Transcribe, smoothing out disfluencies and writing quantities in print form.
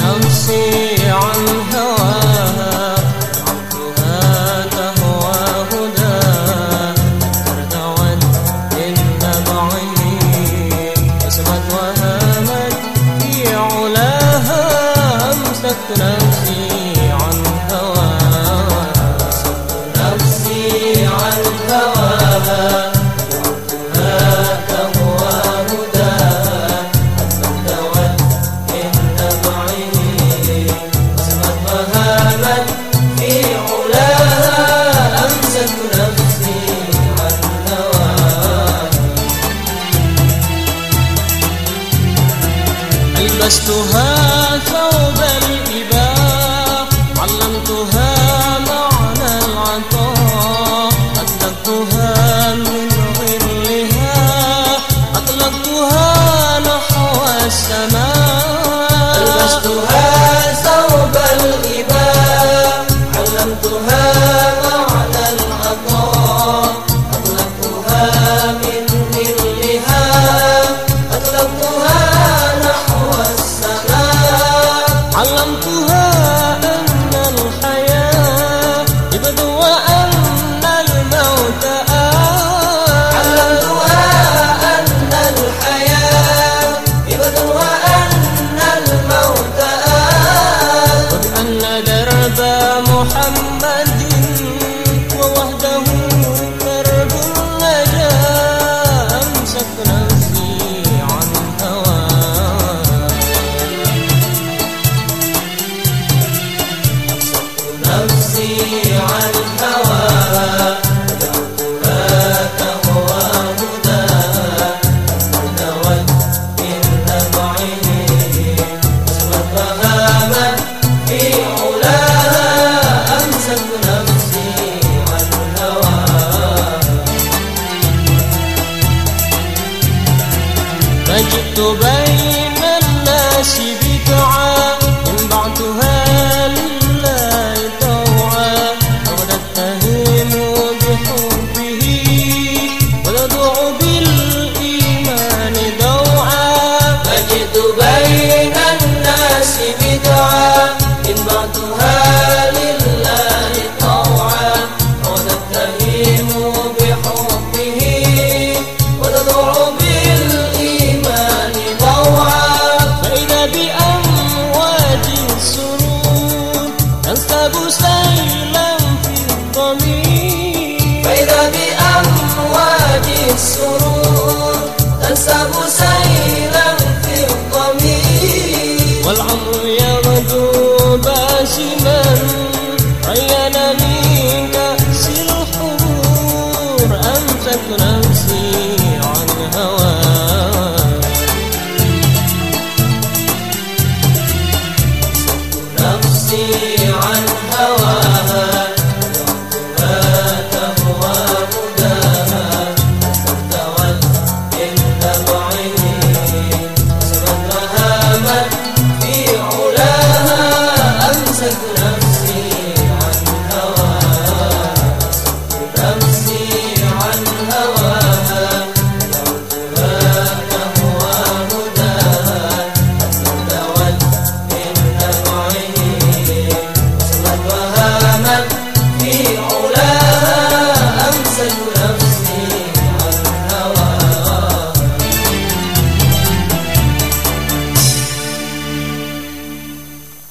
نفسي عن هواها جعلتها تهوى هداها تردعت للنبع وسمت وهامت في علاها أمسكت نفسي عن هواها نفسي عن هواها جعلتها تهوى هداها تردعت للنبع وسمت وهامت في علاها أمسكت نفسي عن هواها ألبستها ثوب الإباء علمتها معنى العطاء أطلقتها من ظلها أطلقتها نحو السماء ألبستها ثوب الإباء علمتها معنى العطاء أطلقتها من ظلها أطلقتها نحو السماء علمتها أن الحياة إبد وأن الموت علمتها أن الحياة إبد وأن الموت وبأن درب محمد ووحده درب النجاة أمسكت نفسي عن هواها نفسي عن هواها جعلتها تهوى هداها تردعت للنبع وسمت وهامت في علاها أمسكت نفسي عن هواها فجئت بين الناس بدعا إن بعتها لله طوعا وقد أتهم بحبه وتدعو بالإيمان دوعا فجئت بين الناس بدعا إن بعتها لله طوعا وقد أتهم بحبه وتدعو بالإيمان ضوعا فإذا بأمواج السرور تنسب سيلا في الضمير فإذا بأمواج السرور تنسب سيلا في الضمير والعمر يغدو باسما رينا من كأس الحبور أمسكت نفسي عن هواها نفسي عن